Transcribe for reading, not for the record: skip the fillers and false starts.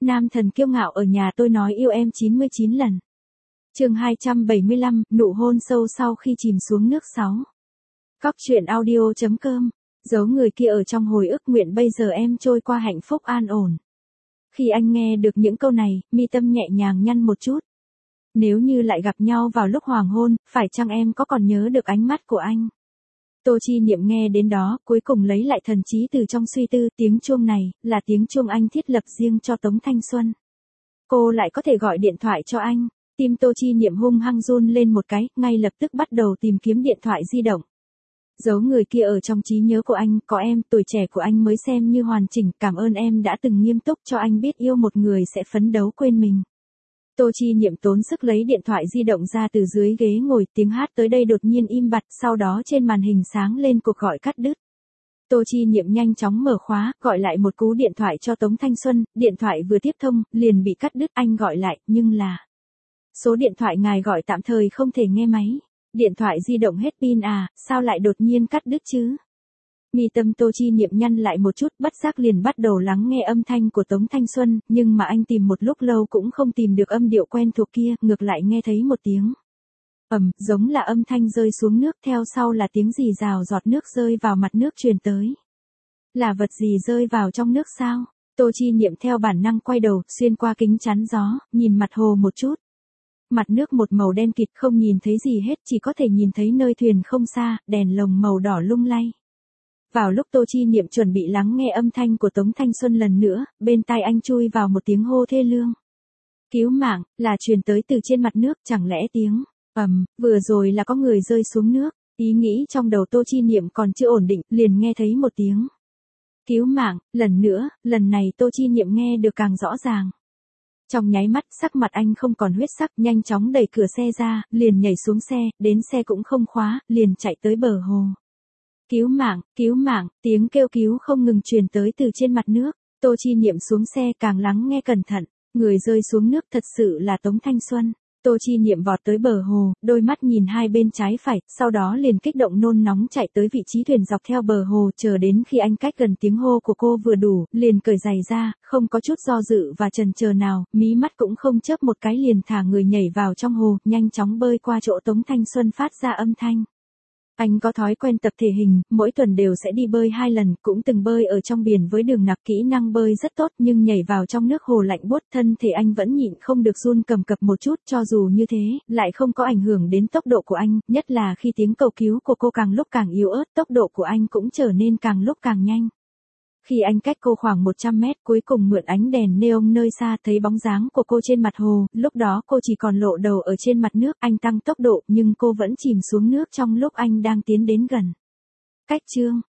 Nam thần kiêu ngạo ở nhà tôi nói yêu em 99 lần. Chương 275, nụ hôn sâu sau khi chìm xuống nước 6. Cóc truyện audio.com. Giấu người kia ở trong hồi ức, nguyện bây giờ em trôi qua hạnh phúc an ổn. Khi anh nghe được những câu này, mi tâm nhẹ nhàng nhăn một chút. Nếu như lại gặp nhau vào lúc hoàng hôn, phải chăng em có còn nhớ được ánh mắt của anh? Tô Chi Niệm nghe đến đó, cuối cùng lấy lại thần trí từ trong suy tư, tiếng chuông này, là tiếng chuông anh thiết lập riêng cho Tống Thanh Xuân. Cô lại có thể gọi điện thoại cho anh. Tim Tô Chi Niệm hung hăng run lên một cái, ngay lập tức bắt đầu tìm kiếm điện thoại di động. Giấu người kia ở trong trí nhớ của anh, có em, tuổi trẻ của anh mới xem như hoàn chỉnh, cảm ơn em đã từng nghiêm túc cho anh biết yêu một người sẽ phấn đấu quên mình. Tô Chi Niệm tốn sức lấy điện thoại di động ra từ dưới ghế ngồi, tiếng hát tới đây đột nhiên im bặt, sau đó trên màn hình sáng lên cuộc gọi cắt đứt. Tô Chi Niệm nhanh chóng mở khóa, gọi lại một cú điện thoại cho Tống Thanh Xuân, điện thoại vừa tiếp thông, liền bị cắt đứt, anh gọi lại, nhưng là... Số điện thoại ngài gọi tạm thời không thể nghe máy. Điện thoại di động hết pin à, sao lại đột nhiên cắt đứt chứ? Mi tâm Tô Chi Niệm nhăn lại một chút, bất giác liền bắt đầu lắng nghe âm thanh của Tống Thanh Xuân, nhưng mà anh tìm một lúc lâu cũng không tìm được âm điệu quen thuộc kia, ngược lại nghe thấy một tiếng. Giống là âm thanh rơi xuống nước, theo sau là tiếng rì rào giọt nước rơi vào mặt nước truyền tới. Là vật gì rơi vào trong nước sao? Tô Chi Niệm theo bản năng quay đầu, xuyên qua kính chắn gió, nhìn mặt hồ một chút. Mặt nước một màu đen kịt, không nhìn thấy gì hết, chỉ có thể nhìn thấy nơi thuyền không xa, đèn lồng màu đỏ lung lay. Vào lúc Tô Chi Niệm chuẩn bị lắng nghe âm thanh của Tống Thanh Xuân lần nữa, bên tai anh chui vào một tiếng hô thê lương. Cứu mạng, là truyền tới từ trên mặt nước, chẳng lẽ tiếng, vừa rồi là có người rơi xuống nước. Ý nghĩ trong đầu Tô Chi Niệm còn chưa ổn định, liền nghe thấy một tiếng. Cứu mạng, lần nữa, lần này Tô Chi Niệm nghe được càng rõ ràng. Trong nháy mắt, sắc mặt anh không còn huyết sắc, nhanh chóng đẩy cửa xe ra, liền nhảy xuống xe, đến xe cũng không khóa, liền chạy tới bờ hồ. Cứu mạng, tiếng kêu cứu không ngừng truyền tới từ trên mặt nước. Tô Chi Niệm xuống xe càng lắng nghe cẩn thận, người rơi xuống nước thật sự là Tống Thanh Xuân. Tô Chi Niệm vọt tới bờ hồ, đôi mắt nhìn hai bên trái phải, sau đó liền kích động nôn nóng chạy tới vị trí thuyền dọc theo bờ hồ, chờ đến khi anh cách gần tiếng hô của cô vừa đủ, liền cởi giày ra, không có chút do dự và chần chờ nào, mí mắt cũng không chớp một cái liền thả người nhảy vào trong hồ, nhanh chóng bơi qua chỗ Tống Thanh Xuân phát ra âm thanh. Anh có thói quen tập thể hình, mỗi tuần đều sẽ đi bơi 2 lần, cũng từng bơi ở trong biển với Đường Nặc, kỹ năng bơi rất tốt, nhưng nhảy vào trong nước hồ lạnh buốt, thân thể anh vẫn nhịn không được run cầm cập một chút, cho dù như thế, lại không có ảnh hưởng đến tốc độ của anh, nhất là khi tiếng cầu cứu của cô càng lúc càng yếu ớt, tốc độ của anh cũng trở nên càng lúc càng nhanh. Khi anh cách cô khoảng 100 mét, cuối cùng mượn ánh đèn neon nơi xa thấy bóng dáng của cô trên mặt hồ, lúc đó cô chỉ còn lộ đầu ở trên mặt nước, anh tăng tốc độ nhưng cô vẫn chìm xuống nước trong lúc anh đang tiến đến gần. Cách chương